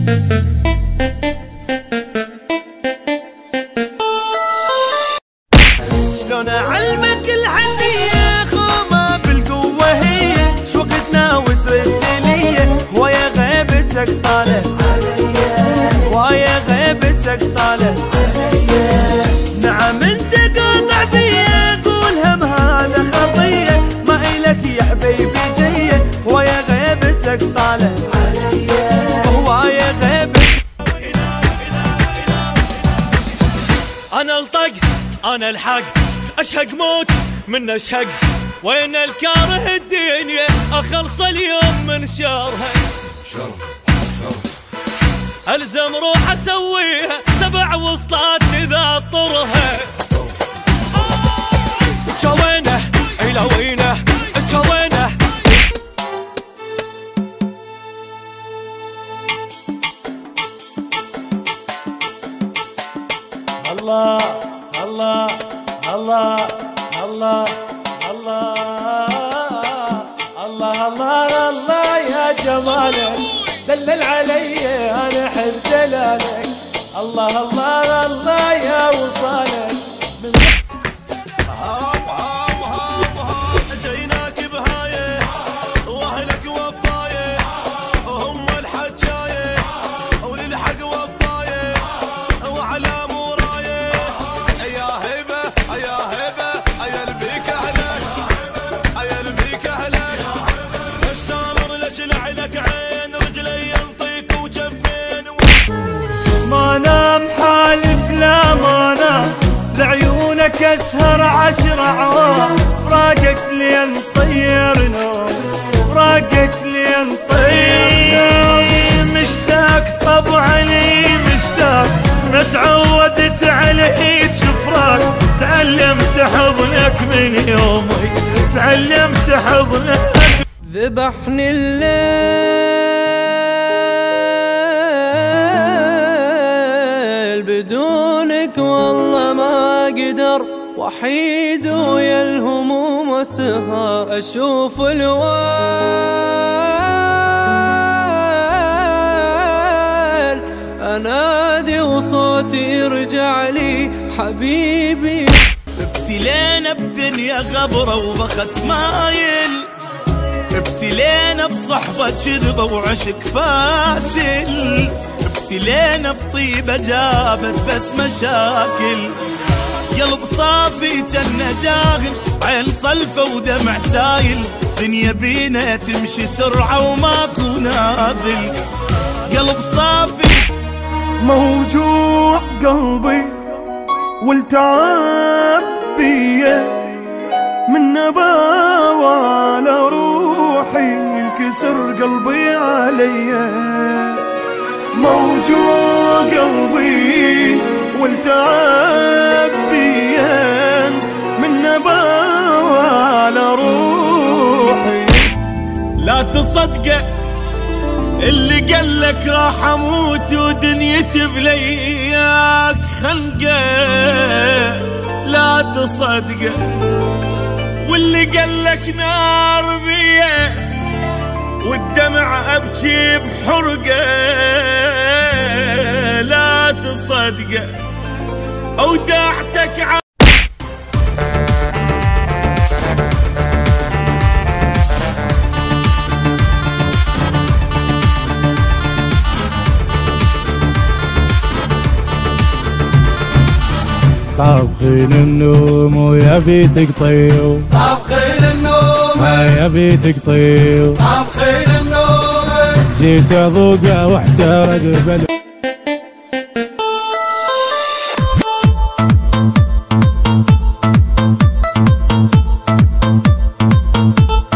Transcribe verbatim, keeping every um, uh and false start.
شلون اعلمك الحنية خومة بالقوة هي شوقتنا وترد لي هواية غيبتك طالت هواية غيبتك طالت نعم انت قاطع بيا قول هم هذا خطية ما إلك يا حبيبي جية هواية غيبتك طالت هواية غيبتك. انا الطق انا الحق اشهق موت من اشهق وين الكاره الدنيا اخلص اليوم من شرها شرف شرف الزم روح اسويها سبع وسطات اذا طرها جوينه الى وينه جوينه الله الله الله الله الله الله الله الله يا جمالك دلل علي انا احب دلالك الله الله الله يا وصالك هاو هاو هاو هاو جيناك بهايه واهلك وفايه هم الحجايه وللحق وفايه وعلى مورايه يا هبه يا هبه يا البيك اهلك يا البيك اهلك السامر ليش لعلك عين رجلي ينطيك وجفين ما نام حالف لا ما نام لعيونك اسهر عشر عوام فراقك لين طير نوم فراقك لين طير مشتاق طبعا لي مشتاق متعودت عليك فراق تعلمت حضنك من يومي تعلمت حضنك ذبحني الليل بدونك والله ما اقدر وحيد ويا الهموم والسهر اشوف الويل انادي وصوتي يرجع لي حبيبي ابتلينا بدنيا غبرة وبخت مايل ابتلينا بصحبة كذبة وعشق فاشل ابتلينا بطيبة جابت بس مشاكل قلب صافي جنة جاهل عين صلفة ودمع سايل دنيا بينا تمشي سرعة وماكو نازل قلب صافي موجوع قلبي والتعب بيه من نباوة على روحي ينكسر قلبي عليا موجوع قلبي والتعب بيه من نباوة على روحي لا تصدقه اللي قالك راح اموت ودنيتي بلياك خنقه لا تصدقه واللي قالك نار بيه والدمع ابكي بحرقه لا تصدقه اودعتك ع... طابخين النوم ويبي تقطيو طابخين النوم ما يبي تقطيو طابخين النوم جيت اذوقه واحترد بل